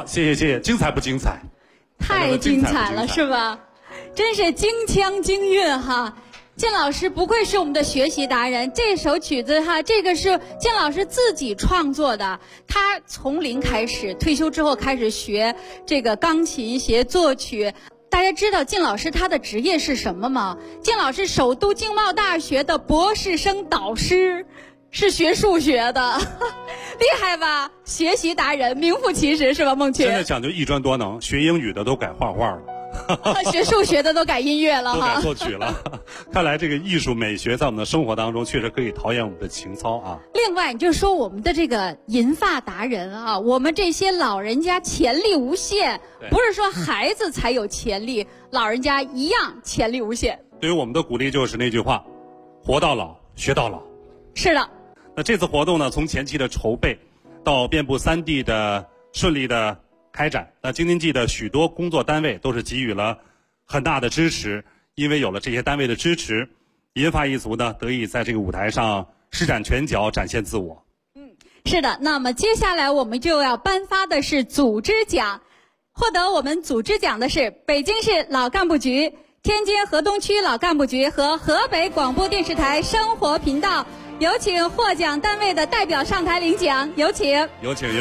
好，谢谢，精彩不精彩？ 太精彩了，是吧？真是京腔京韵哈。建老师不愧是我们的学习达人，这首曲子哈，这个是建老师自己创作的。他从零开始，退休之后开始学这个钢琴，学作曲。大家知道建老师他的职业是什么吗？建老师首都经贸大学的博士生导师，是学数学的，厉害吧？学习达人，名副其实，是吧，孟群？ 真的讲究一专多能，学英语的都改画画了。 学数学的都改音乐了哈， 都改作曲了。看来这个艺术美学在我们的生活当中确实可以陶冶我们的情操啊。 另外，你就说我们的这个银发达人啊，我们这些老人家潜力无限，不是说孩子才有潜力，老人家一样潜力无限。 对于我们的鼓励就是那句话：活到老，学到老。 是的。 那这次活动呢，从前期的筹备到遍布3地的顺利的开展，那京津冀的许多工作单位都是给予了很大的支持，因为有了这些单位的支持，银发一族呢得以在这个舞台上施展拳脚，展现自我。 是的，那么接下来我们就要颁发的是组织奖，获得我们组织奖的是北京市老干部局、天津河东区老干部局和河北广播电视台生活频道。有请获奖单位的代表上台领奖，有请。 有请。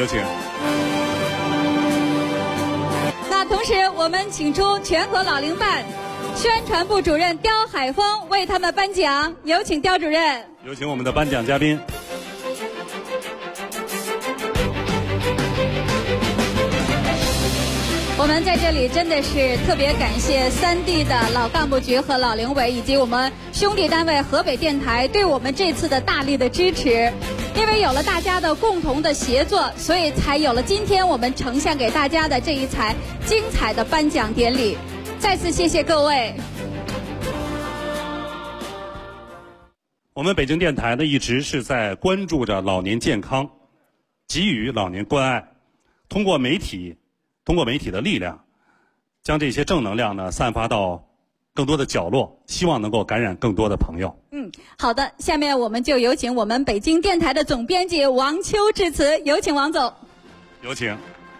那同时，我们请出全国老龄办宣传部主任刁海峰为他们颁奖，有请刁主任。 有请我们的颁奖嘉宾。 我们在这里真的是特别感谢3地的老干部局和老龄委，以及我们兄弟单位河北电台对我们这次的大力的支持。因为有了大家的共同的协作，所以才有了今天我们呈现给大家的这一场精彩的颁奖典礼。再次谢谢各位。 我们北京电台呢一直是在关注着老年健康，给予老年关爱，通过媒体的力量，将这些正能量呢散发到更多的角落，希望能够感染更多的朋友。 好的，下面我们就有请我们北京电台的总编辑王秋致辞，有请王总。 有请。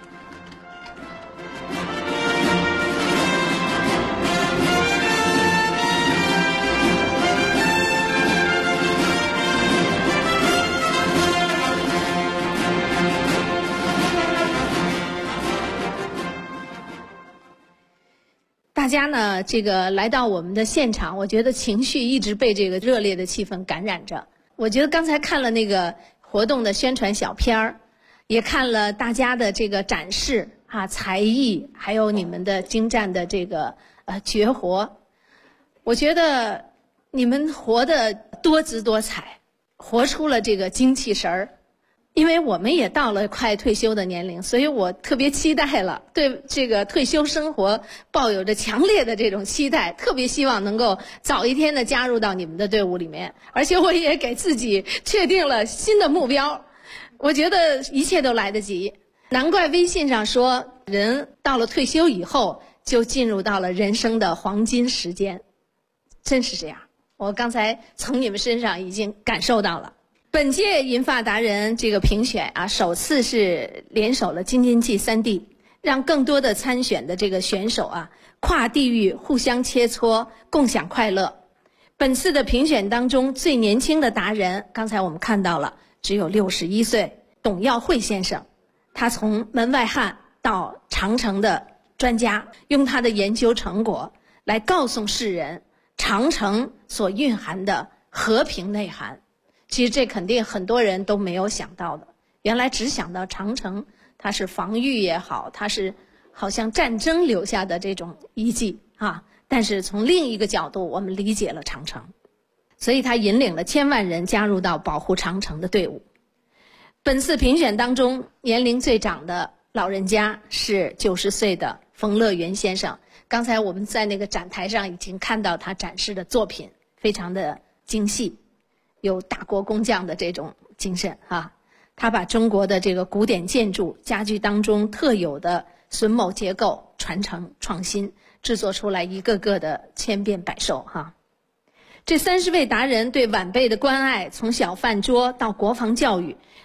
大家呢，这个来到我们的现场，我觉得情绪一直被这个热烈的气氛感染着。我觉得刚才看了那个活动的宣传小片儿，也看了大家的这个展示啊，才艺，还有你们的精湛的这个绝活。我觉得你们活得多姿多彩，活出了这个精气神儿。因为我们也到了快退休的年龄，所以我特别期待了，对这个退休生活抱有着强烈的这种期待，特别希望能够早一天的加入到你们的队伍里面，而且我也给自己确定了新的目标。我觉得一切都来得及，难怪微信上说人到了退休以后就进入到了人生的黄金时间，真是这样。我刚才从你们身上已经感受到了。本届银发达人这个评选啊，首次是联手了京津冀3地，让更多的参选的这个选手啊，跨地域互相切磋，共享快乐。本次的评选当中，最年轻的达人，刚才我们看到了，只有61岁，董耀慧先生。他从门外汉到长城的专家，用他的研究成果来告诉世人长城所蕴含的和平内涵。其实这肯定很多人都没有想到的，原来只想到长城，它是防御也好，它是好像战争留下的这种遗迹啊。但是从另一个角度，我们理解了长城，所以他引领了千万人加入到保护长城的队伍。本次评选当中，年龄最长的老人家是90岁的冯乐元先生。刚才我们在那个展台上已经看到他展示的作品，非常的精细。有大国工匠的这种精神啊，他把中国的这个古典建筑家具当中特有的榫卯结构传承创新，制作出来一个个的千变百兽哈。这30位达人对晚辈的关爱，从小饭桌到国防教育，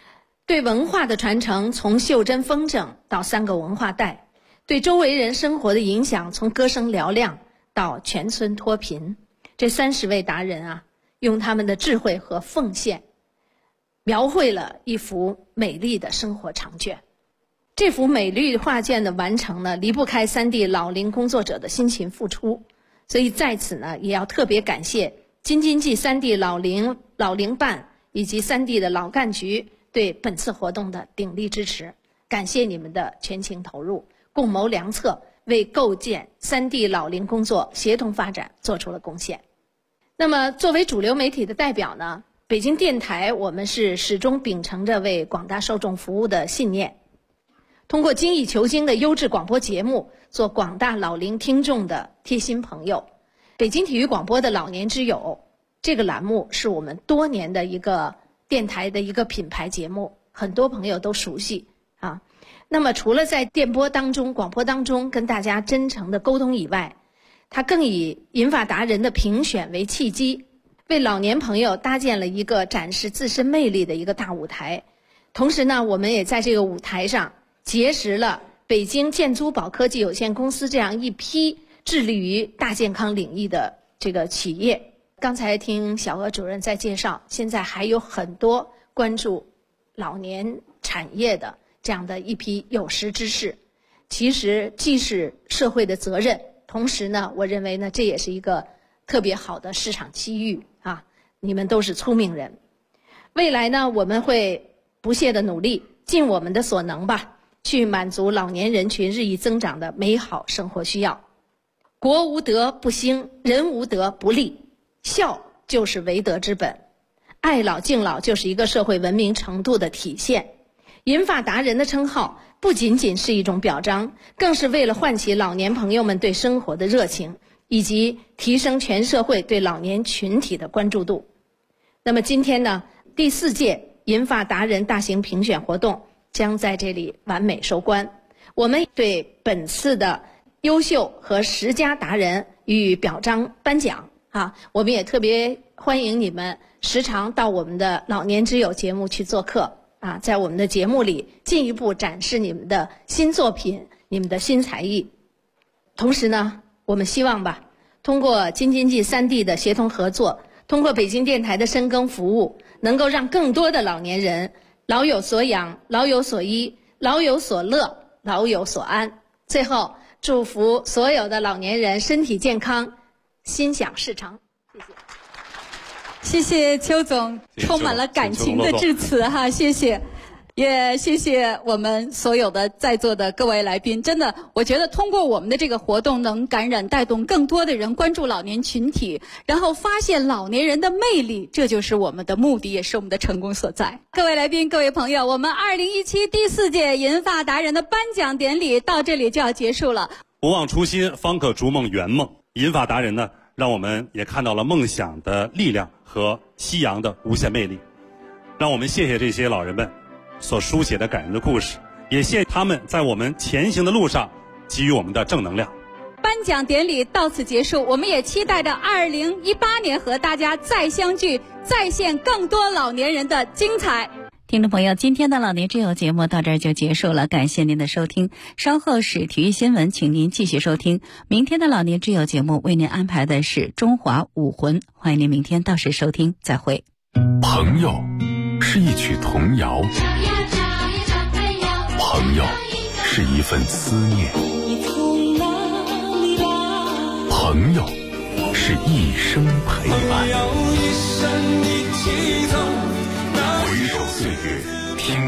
对文化的传承从袖珍风筝到3个文化带，对周围人生活的影响从歌声嘹亮到全村脱贫。这30位达人啊，用他们的智慧和奉献，描绘了一幅美丽的生活长卷。这幅美丽画卷的完成呢，离不开3地老龄工作者的辛勤付出。所以在此呢，也要特别感谢京津冀3地老龄办以及3地的老干局对本次活动的鼎力支持，感谢你们的全情投入，共谋良策，为构建3地老龄工作协同发展做出了贡献。那么作为主流媒体的代表呢，北京电台我们是始终秉承着为广大受众服务的信念，通过精益求精的优质广播节目，做广大老龄听众的贴心朋友。北京体育广播的老年之友这个栏目是我们多年的一个电台的一个品牌节目，很多朋友都熟悉啊。那么除了在电波当中、广播当中跟大家真诚的沟通以外，它更以银发达人的评选为契机，为老年朋友搭建了一个展示自身魅力的一个大舞台。同时呢，我们也在这个舞台上结识了北京建租宝科技有限公司这样一批致力于大健康领域的这个企业。刚才听小娥主任在介绍，现在还有很多关注老年产业的这样的一批有识之士，其实既是社会的责任，同时呢，我认为呢，这也是一个特别好的市场机遇啊！你们都是聪明人，未来呢，我们会不懈的努力，尽我们的所能吧，去满足老年人群日益增长的美好生活需要。国无德不兴，人无德不立，孝就是为德之本，爱老敬老就是一个社会文明程度的体现。银发达人的称号不仅仅是一种表彰，更是为了唤起老年朋友们对生活的热情，以及提升全社会对老年群体的关注度。那么今天呢，第4届银发达人大型评选活动将在这里完美收官。我们对本次的优秀和10佳达人予以表彰颁奖啊！我们也特别欢迎你们时常到我们的老年之友节目去做客啊，在我们的节目里进一步展示你们的新作品、你们的新才艺。同时呢，我们希望吧，通过京津冀3地的协同合作，通过北京电台的深耕服务，能够让更多的老年人老有所养、老有所依、老有所乐、老有所安。最后，祝福所有的老年人身体健康，心想事成。谢谢。 谢谢邱总，充满了感情的致辞哈，谢谢。也谢谢我们所有的在座的各位来宾，真的，我觉得通过我们的这个活动，能感染带动更多的人关注老年群体，然后发现老年人的魅力，这就是我们的目的，也是我们的成功所在。各位来宾，各位朋友，我们2017第4届银发达人的颁奖典礼到这里就要结束了。 不忘初心，方可逐梦圆梦。银发达人呢，让我们也看到了梦想的力量和夕阳的无限魅力。让我们谢谢这些老人们所书写的感人的故事，也谢谢他们在我们前行的路上给予我们的正能量。 颁奖典礼到此结束，我们也期待着2018年和大家再相聚，再现更多老年人的精彩。 听众朋友，今天的老年之友节目到这儿就结束了，感谢您的收听。稍后是体育新闻，请您继续收听。明天的老年之友节目为您安排的是中华武魂，欢迎您明天到时收听，再会。 朋友是一曲童谣，朋友是一份思念，朋友是一生陪伴。回首岁月，听